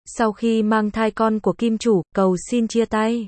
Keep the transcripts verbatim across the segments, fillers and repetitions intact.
Sau khi mang thai con của kim chủ, cầu xin chia tay.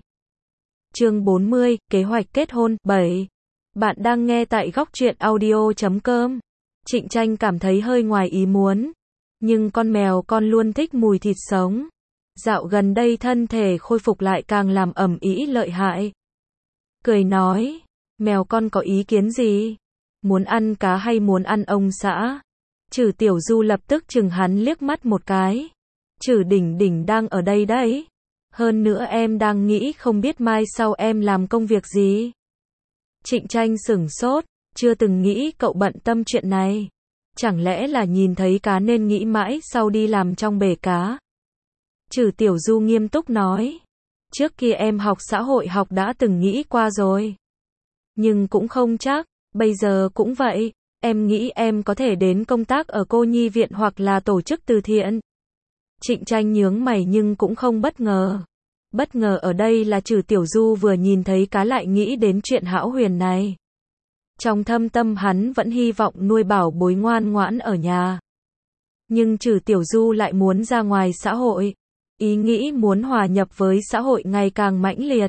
Chương bốn mươi, kế hoạch kết hôn, bảy. Bạn đang nghe tại góc truyện audio chấm com. Trịnh Tranh cảm thấy hơi ngoài ý muốn. Nhưng con mèo con luôn thích mùi thịt sống. Dạo gần đây thân thể khôi phục lại càng làm ầm ĩ lợi hại. Cười nói, mèo con có ý kiến gì? Muốn ăn cá hay muốn ăn ông xã? Trừ Tiểu Du lập tức chừng hắn liếc mắt một cái. Trừ Đỉnh Đỉnh đang ở đây đấy. Hơn nữa em đang nghĩ không biết mai sau em làm công việc gì. Trịnh Tranh sửng sốt, chưa từng nghĩ cậu bận tâm chuyện này. Chẳng lẽ là nhìn thấy cá nên nghĩ mãi sau đi làm trong bể cá. Trừ Tiểu Du nghiêm túc nói. Trước kia em học xã hội học đã từng nghĩ qua rồi. Nhưng cũng không chắc, bây giờ cũng vậy. Em nghĩ em có thể đến công tác ở cô nhi viện hoặc là tổ chức từ thiện. Trịnh Tranh nhướng mày nhưng cũng không bất ngờ. Bất ngờ ở đây là Trừ Tiểu Du vừa nhìn thấy cá lại nghĩ đến chuyện hão huyền này. Trong thâm tâm hắn vẫn hy vọng nuôi bảo bối ngoan ngoãn ở nhà. Nhưng Trừ Tiểu Du lại muốn ra ngoài xã hội. Ý nghĩ muốn hòa nhập với xã hội ngày càng mãnh liệt.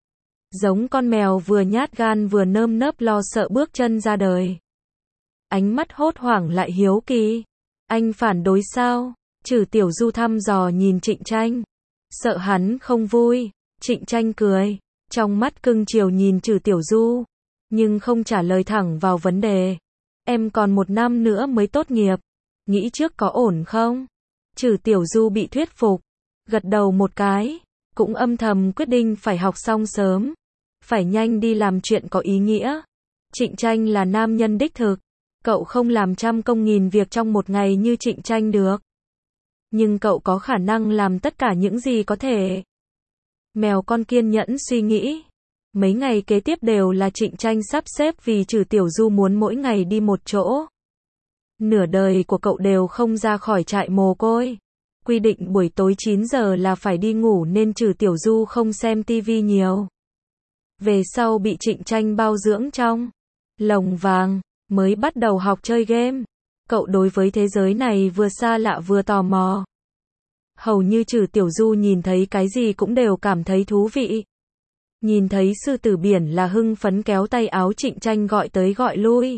Giống con mèo vừa nhát gan vừa nơm nớp lo sợ bước chân ra đời. Ánh mắt hốt hoảng lại hiếu kỳ. Anh phản đối sao? Trừ Tiểu Du thăm dò nhìn Trịnh Tranh. Sợ hắn không vui. Trịnh Tranh cười. Trong mắt cưng chiều nhìn Trừ Tiểu Du. Nhưng không trả lời thẳng vào vấn đề. Em còn một năm nữa mới tốt nghiệp. Nghĩ trước có ổn không? Trừ Tiểu Du bị thuyết phục. Gật đầu một cái. Cũng âm thầm quyết định phải học xong sớm. Phải nhanh đi làm chuyện có ý nghĩa. Trịnh Tranh là nam nhân đích thực. Cậu không làm trăm công nghìn việc trong một ngày như Trịnh Tranh được. Nhưng cậu có khả năng làm tất cả những gì có thể. Mèo con kiên nhẫn suy nghĩ. Mấy ngày kế tiếp đều là Trịnh Tranh sắp xếp vì Trừ Tiểu Du muốn mỗi ngày đi một chỗ. Nửa đời của cậu đều không ra khỏi trại mồ côi. Quy định buổi tối chín giờ là phải đi ngủ nên Trừ Tiểu Du không xem tivi nhiều. Về sau bị Trịnh Tranh bao dưỡng trong lồng vàng, mới bắt đầu học chơi game. Cậu đối với thế giới này vừa xa lạ vừa tò mò. Hầu như Trừ Tiểu Du nhìn thấy cái gì cũng đều cảm thấy thú vị. Nhìn thấy sư tử biển là hưng phấn kéo tay áo Trịnh Tranh gọi tới gọi lui.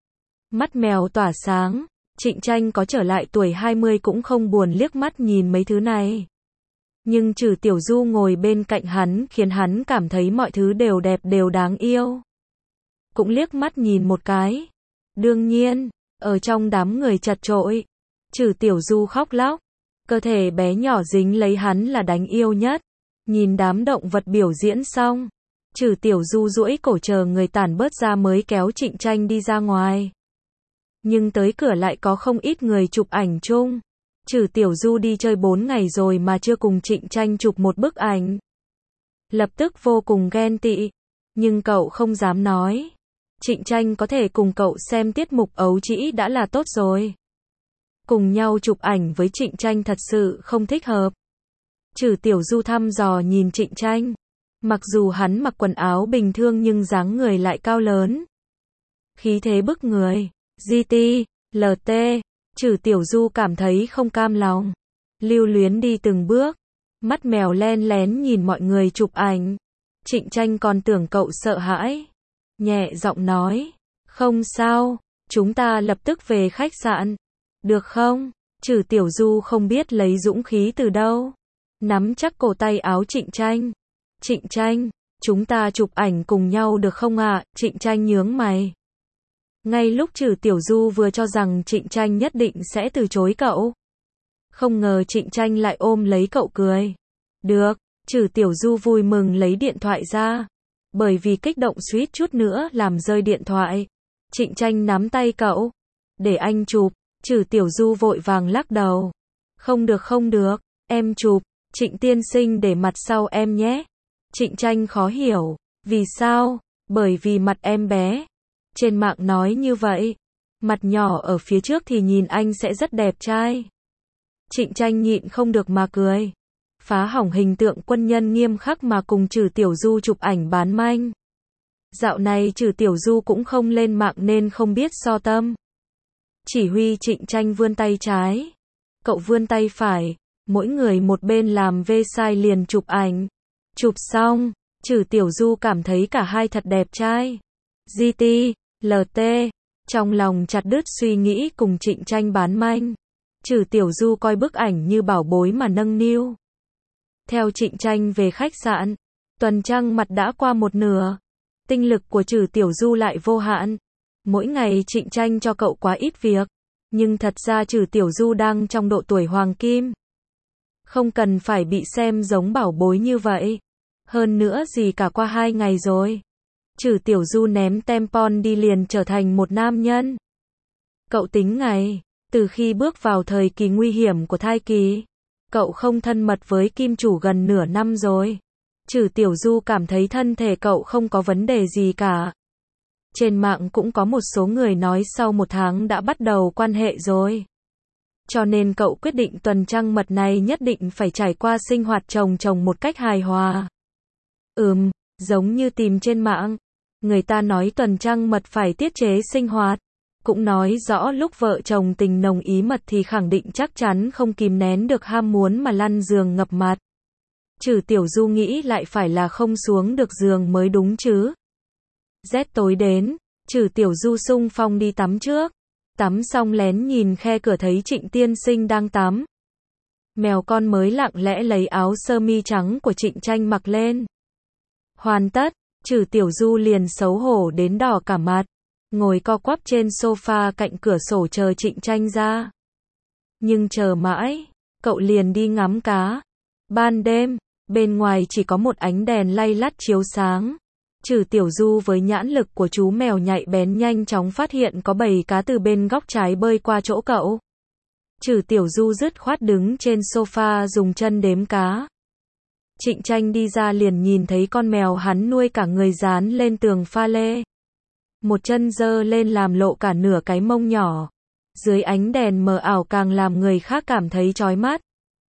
Mắt mèo tỏa sáng, Trịnh Tranh có trở lại tuổi hai mươi cũng không buồn liếc mắt nhìn mấy thứ này. Nhưng Trừ Tiểu Du ngồi bên cạnh hắn khiến hắn cảm thấy mọi thứ đều đẹp đều đáng yêu. Cũng liếc mắt nhìn một cái. Đương nhiên, ở trong đám người chật chội, Trừ Tiểu Du khóc lóc. Cơ thể bé nhỏ dính lấy hắn là đánh yêu nhất. Nhìn đám động vật biểu diễn xong, Trừ Tiểu Du duỗi cổ chờ người tản bớt ra mới kéo Trịnh Tranh đi ra ngoài. Nhưng tới cửa lại có không ít người chụp ảnh chung. Trừ Tiểu Du đi chơi bốn ngày rồi mà chưa cùng Trịnh Tranh chụp một bức ảnh. Lập tức vô cùng ghen tị. Nhưng cậu không dám nói. Trịnh Tranh có thể cùng cậu xem tiết mục ấu trĩ đã là tốt rồi. Cùng nhau chụp ảnh với Trịnh Tranh thật sự không thích hợp. Trừ Tiểu Du thăm dò nhìn Trịnh Tranh. Mặc dù hắn mặc quần áo bình thường nhưng dáng người lại cao lớn. Khí thế bức người. giê tê, lờ tê. Trừ Tiểu Du cảm thấy không cam lòng. Lưu luyến đi từng bước. Mắt mèo len lén nhìn mọi người chụp ảnh. Trịnh Tranh còn tưởng cậu sợ hãi. Nhẹ giọng nói. Không sao, chúng ta lập tức về khách sạn. Được không? Trừ Tiểu Du không biết lấy dũng khí từ đâu. Nắm chắc cổ tay áo Trịnh Tranh. Trịnh Tranh, chúng ta chụp ảnh cùng nhau được không ạ? À? Trịnh Tranh nhướng mày. Ngay lúc Trừ Tiểu Du vừa cho rằng Trịnh Tranh nhất định sẽ từ chối cậu. Không ngờ Trịnh Tranh lại ôm lấy cậu cười. Được, Trừ Tiểu Du vui mừng lấy điện thoại ra. Bởi vì kích động suýt chút nữa làm rơi điện thoại. Trịnh Tranh nắm tay cậu. Để anh chụp. Trừ Tiểu Du vội vàng lắc đầu. Không được không được, em chụp. Trịnh tiên sinh để mặt sau em nhé. Trịnh Tranh khó hiểu. Vì sao? Bởi vì mặt em bé. Trên mạng nói như vậy. Mặt nhỏ ở phía trước thì nhìn anh sẽ rất đẹp trai. Trịnh Tranh nhịn không được mà cười. Phá hỏng hình tượng quân nhân nghiêm khắc mà cùng Trừ Tiểu Du chụp ảnh bán manh. Dạo này Trừ Tiểu Du cũng không lên mạng nên không biết so tâm. Chỉ huy Trịnh Tranh vươn tay trái. Cậu vươn tay phải. Mỗi người một bên làm vê sai liền chụp ảnh. Chụp xong, Trừ Tiểu Du cảm thấy cả hai thật đẹp trai. giê tê, lờ tê, trong lòng chặt đứt suy nghĩ cùng Trịnh Tranh bán manh. Trừ Tiểu Du coi bức ảnh như bảo bối mà nâng niu. Theo Trịnh Tranh về khách sạn, tuần trăng mật đã qua một nửa. Tinh lực của Trừ Tiểu Du lại vô hạn. Mỗi ngày Trịnh Tranh cho cậu quá ít việc. Nhưng thật ra Trừ Tiểu Du đang trong độ tuổi hoàng kim. Không cần phải bị xem giống bảo bối như vậy. Hơn nữa gì cả qua hai ngày rồi. Trừ Tiểu Du ném tampon đi liền trở thành một nam nhân. Cậu tính ngày, từ khi bước vào thời kỳ nguy hiểm của thai kỳ, cậu không thân mật với kim chủ gần nửa năm rồi. Trừ Tiểu Du cảm thấy thân thể cậu không có vấn đề gì cả. Trên mạng cũng có một số người nói sau một tháng đã bắt đầu quan hệ rồi. Cho nên cậu quyết định tuần trăng mật này nhất định phải trải qua sinh hoạt chồng chồng một cách hài hòa. Ừm, giống như tìm trên mạng. Người ta nói tuần trăng mật phải tiết chế sinh hoạt. Cũng nói rõ lúc vợ chồng tình nồng ý mật thì khẳng định chắc chắn không kìm nén được ham muốn mà lăn giường ngập mặt. Trừ Tiểu Du nghĩ lại phải là không xuống được giường mới đúng chứ. Rét tối đến, Trừ Tiểu Du xung phong đi tắm trước. Tắm xong lén nhìn khe cửa thấy Trịnh Tiên Sinh đang tắm. Mèo con mới lặng lẽ lấy áo sơ mi trắng của Trịnh Tranh mặc lên. Hoàn tất, Trừ Tiểu Du liền xấu hổ đến đỏ cả mặt. Ngồi co quắp trên sofa cạnh cửa sổ chờ Trịnh Tranh ra. Nhưng chờ mãi, cậu liền đi ngắm cá. Ban đêm, bên ngoài chỉ có một ánh đèn lay lắt chiếu sáng. Trừ Tiểu Du với nhãn lực của chú mèo nhạy bén nhanh chóng phát hiện có bầy cá từ bên góc trái bơi qua chỗ cậu. Trừ Tiểu Du dứt khoát đứng trên sofa dùng chân đếm cá. Trịnh Tranh đi ra liền nhìn thấy con mèo hắn nuôi cả người dán lên tường pha lê. Một chân giơ lên làm lộ cả nửa cái mông nhỏ. Dưới ánh đèn mờ ảo càng làm người khác cảm thấy chói mắt.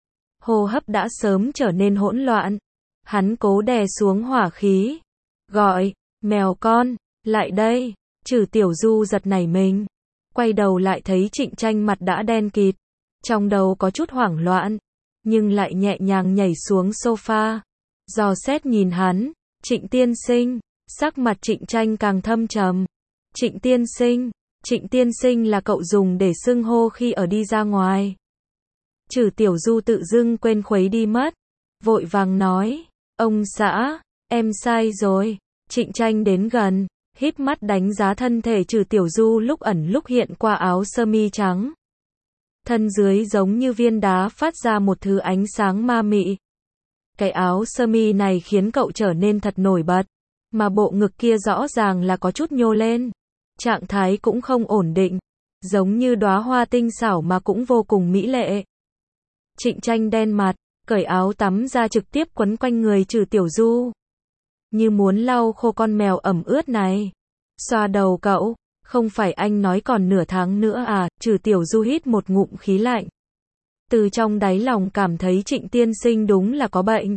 Hô hấp đã sớm trở nên hỗn loạn. Hắn cố đè xuống hỏa khí. Gọi, mèo con, lại đây. Trừ Tiểu Du giật nảy mình. Quay đầu lại thấy Trịnh Tranh mặt đã đen kịt. Trong đầu có chút hoảng loạn. Nhưng lại nhẹ nhàng nhảy xuống sofa. Dò xét nhìn hắn. Trịnh Tiên Sinh. Sắc mặt Trịnh Tranh càng thâm trầm. Trịnh Tiên Sinh. Trịnh Tiên Sinh là cậu dùng để xưng hô khi ở đi ra ngoài. Trừ Tiểu Du tự dưng quên khuấy đi mất. Vội vàng nói. Ông xã, em sai rồi. Trịnh Tranh đến gần, híp mắt đánh giá thân thể Trừ Tiểu Du lúc ẩn lúc hiện qua áo sơ mi trắng. Thân dưới giống như viên đá phát ra một thứ ánh sáng ma mị. Cái áo sơ mi này khiến cậu trở nên thật nổi bật. Mà bộ ngực kia rõ ràng là có chút nhô lên. Trạng thái cũng không ổn định. Giống như đóa hoa tinh xảo mà cũng vô cùng mỹ lệ. Trịnh Tranh đen mặt, cởi áo tắm ra trực tiếp quấn quanh người Trừ Tiểu Du. Như muốn lau khô con mèo ẩm ướt này. Xoa đầu cậu, không phải anh nói còn nửa tháng nữa à? Trừ Tiểu Du hít một ngụm khí lạnh. Từ trong đáy lòng cảm thấy Trịnh Tiên Sinh đúng là có bệnh.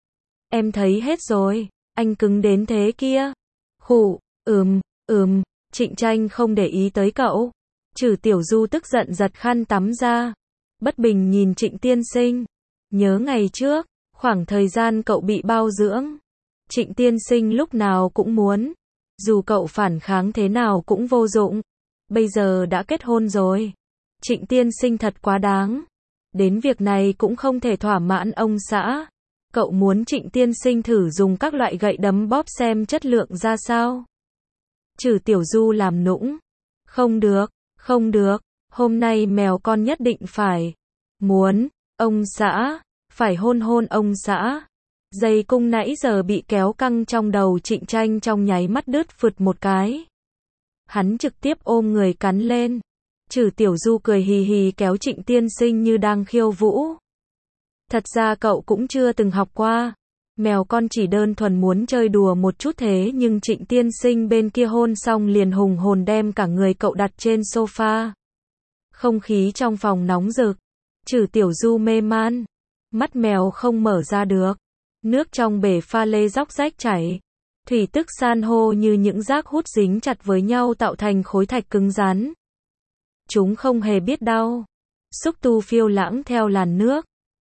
Em thấy hết rồi, anh cứng đến thế kia. Khụ, ừm, ừm, Trịnh Tranh không để ý tới cậu. Trừ Tiểu Du tức giận giật khăn tắm ra. Bất bình nhìn Trịnh Tiên Sinh. Nhớ ngày trước, khoảng thời gian cậu bị bao dưỡng. Trịnh Tiên Sinh lúc nào cũng muốn. Dù cậu phản kháng thế nào cũng vô dụng. Bây giờ đã kết hôn rồi. Trịnh Tiên Sinh thật quá đáng. Đến việc này cũng không thể thỏa mãn ông xã. Cậu muốn Trịnh Tiên Sinh thử dùng các loại gậy đấm bóp xem chất lượng ra sao. Trừ Tiểu Du làm nũng. Không được, không được. Hôm nay mèo con nhất định phải. Muốn, ông xã, phải hôn hôn ông xã. Dây cung nãy giờ bị kéo căng trong đầu Trịnh Tranh trong nháy mắt đứt phượt một cái. Hắn trực tiếp ôm người cắn lên. Trừ Tiểu Du cười hì hì kéo Trịnh Tiên Sinh như đang khiêu vũ. Thật ra cậu cũng chưa từng học qua. Mèo con chỉ đơn thuần muốn chơi đùa một chút thế nhưng Trịnh Tiên Sinh bên kia hôn xong liền hùng hồn đem cả người cậu đặt trên sofa. Không khí trong phòng nóng rực. Trừ Tiểu Du mê man. Mắt mèo không mở ra được. Nước trong bể pha lê róc rách chảy. Thủy tức san hô như những rác hút dính chặt với nhau tạo thành khối thạch cứng rắn. Chúng không hề biết đau. Xúc tu phiêu lãng theo làn nước.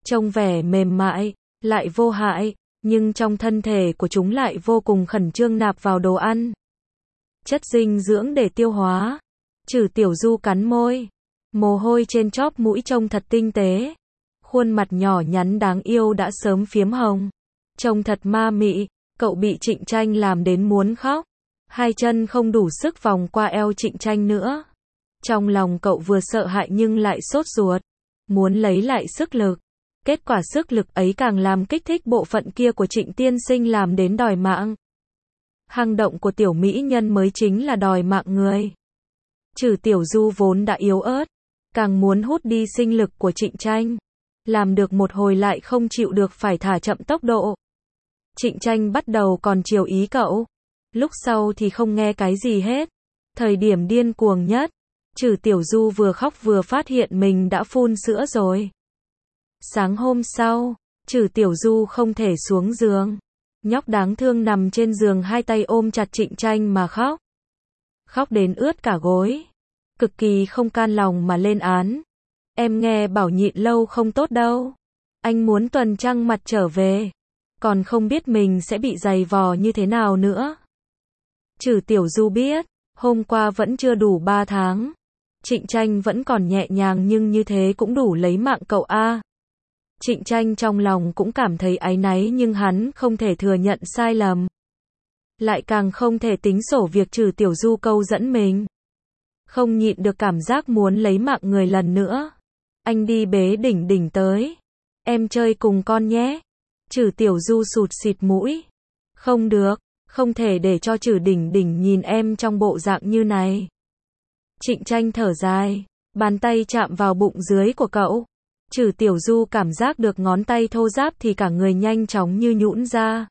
trông vẻ mềm mại, lại vô hại, nhưng trong thân thể của chúng lại vô cùng khẩn trương nạp vào đồ ăn. Chất dinh dưỡng để tiêu hóa. Trừ Tiểu Du cắn môi. Mồ hôi trên chóp mũi trông thật tinh tế. Khuôn mặt nhỏ nhắn đáng yêu đã sớm phiếm hồng. Trông thật ma mị, cậu bị Trịnh Tranh làm đến muốn khóc. Hai chân không đủ sức vòng qua eo Trịnh Tranh nữa. Trong lòng cậu vừa sợ hãi nhưng lại sốt ruột, muốn lấy lại sức lực. Kết quả sức lực ấy càng làm kích thích bộ phận kia của Trịnh tiên sinh làm đến đòi mạng. Hang động của tiểu mỹ nhân mới chính là đòi mạng người. Trừ Tiểu Du vốn đã yếu ớt, càng muốn hút đi sinh lực của Trịnh Tranh. Làm được một hồi lại không chịu được phải thả chậm tốc độ. Trịnh Tranh bắt đầu còn chiều ý cậu, lúc sau thì không nghe cái gì hết. Thời điểm điên cuồng nhất, Trừ Tiểu Du vừa khóc vừa phát hiện mình đã phun sữa rồi. Sáng hôm sau, Trừ Tiểu Du không thể xuống giường. Nhóc đáng thương nằm trên giường hai tay ôm chặt Trịnh Tranh mà khóc. Khóc đến ướt cả gối. Cực kỳ không can lòng mà lên án. Em nghe bảo nhịn lâu không tốt đâu. Anh muốn tuần trăng mặt trở về. Còn không biết mình sẽ bị giày vò như thế nào nữa. Trừ Tiểu Du biết, hôm qua vẫn chưa đủ ba tháng. Trịnh Tranh vẫn còn nhẹ nhàng nhưng như thế cũng đủ lấy mạng cậu a. Trịnh Tranh trong lòng cũng cảm thấy áy náy nhưng hắn không thể thừa nhận sai lầm. Lại càng không thể tính sổ việc Trừ Tiểu Du câu dẫn mình. Không nhịn được cảm giác muốn lấy mạng người lần nữa. Anh đi bế Đỉnh Đỉnh tới. Em chơi cùng con nhé. Trừ Tiểu Du sụt xịt mũi. Không được, không thể để cho Trừ Đỉnh Đỉnh nhìn em trong bộ dạng như này. Trịnh Tranh thở dài, bàn tay chạm vào bụng dưới của cậu. Trừ Tiểu Du cảm giác được ngón tay thô ráp thì cả người nhanh chóng như nhũn ra.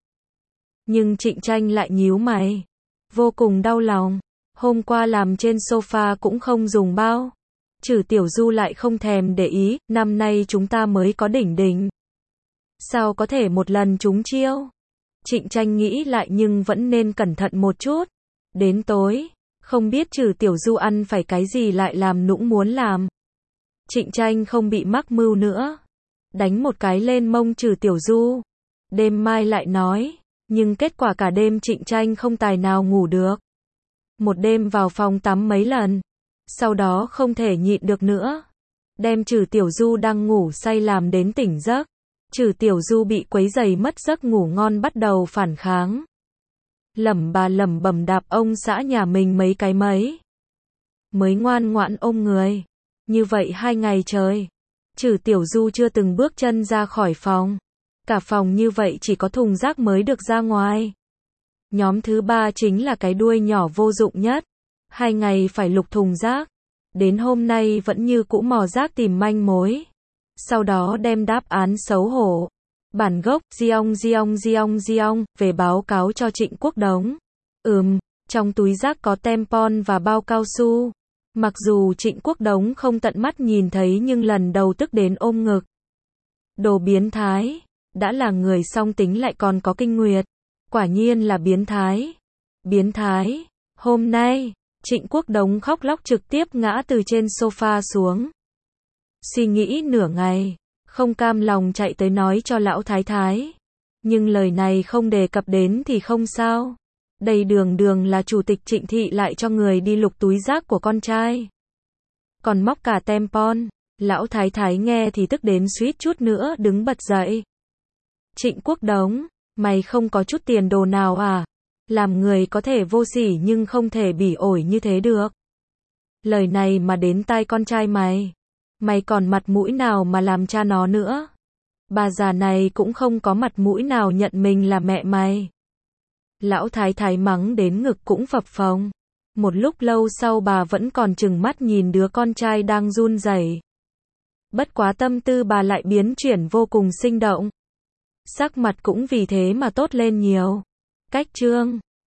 Nhưng Trịnh Tranh lại nhíu mày, vô cùng đau lòng. Hôm qua làm trên sofa cũng không dùng bao. Trừ Tiểu Du lại không thèm để ý, năm nay chúng ta mới có Đỉnh Đỉnh. Sao có thể một lần trúng chiêu? Trịnh Tranh nghĩ lại nhưng vẫn nên cẩn thận một chút. Đến tối, không biết Trừ Tiểu Du ăn phải cái gì lại làm nũng muốn làm. Trịnh Tranh không bị mắc mưu nữa. Đánh một cái lên mông Trừ Tiểu Du. Đêm mai lại nói. Nhưng kết quả cả đêm Trịnh Tranh không tài nào ngủ được. Một đêm vào phòng tắm mấy lần. Sau đó không thể nhịn được nữa. Đem Trừ Tiểu Du đang ngủ say làm đến tỉnh giấc. Trừ Tiểu Du bị quấy rầy mất giấc ngủ ngon bắt đầu phản kháng. Lẩm bà lẩm bẩm đạp ông xã nhà mình mấy cái mấy. Mới ngoan ngoãn ôm người. Như vậy hai ngày trời. Trừ Tiểu Du chưa từng bước chân ra khỏi phòng. Cả phòng như vậy chỉ có thùng rác mới được ra ngoài. Nhóm thứ ba chính là cái đuôi nhỏ vô dụng nhất. Hai ngày phải lục thùng rác. Đến hôm nay vẫn như cũ mò rác tìm manh mối. Sau đó đem đáp án xấu hổ. Bản gốc, Giong Giong Giong Giong, về báo cáo cho Trịnh Quốc Đống. Ừm, trong túi rác có tampon và bao cao su. Mặc dù Trịnh Quốc Đống không tận mắt nhìn thấy nhưng lần đầu tức đến ôm ngực. Đồ biến thái. Đã là người song tính lại còn có kinh nguyệt. Quả nhiên là biến thái. Biến thái. Hôm nay, Trịnh Quốc Đống khóc lóc trực tiếp ngã từ trên sofa xuống. Suy nghĩ nửa ngày, không cam lòng chạy tới nói cho lão thái thái. Nhưng lời này không đề cập đến thì không sao. Đây đường đường là chủ tịch Trịnh thị lại cho người đi lục túi rác của con trai. Còn móc cả tampon. Lão thái thái nghe thì tức đến suýt chút nữa đứng bật dậy. Trịnh Quốc Đống, mày không có chút tiền đồ nào à? Làm người có thể vô sỉ nhưng không thể bỉ ổi như thế được. Lời này mà đến tai con trai mày. Mày còn mặt mũi nào mà làm cha nó nữa? Bà già này cũng không có mặt mũi nào nhận mình là mẹ mày. Lão thái thái mắng đến ngực cũng phập phồng. Một lúc lâu sau bà vẫn còn trừng mắt nhìn đứa con trai đang run rẩy. Bất quá tâm tư bà lại biến chuyển vô cùng sinh động. Sắc mặt cũng vì thế mà tốt lên nhiều. Cách chương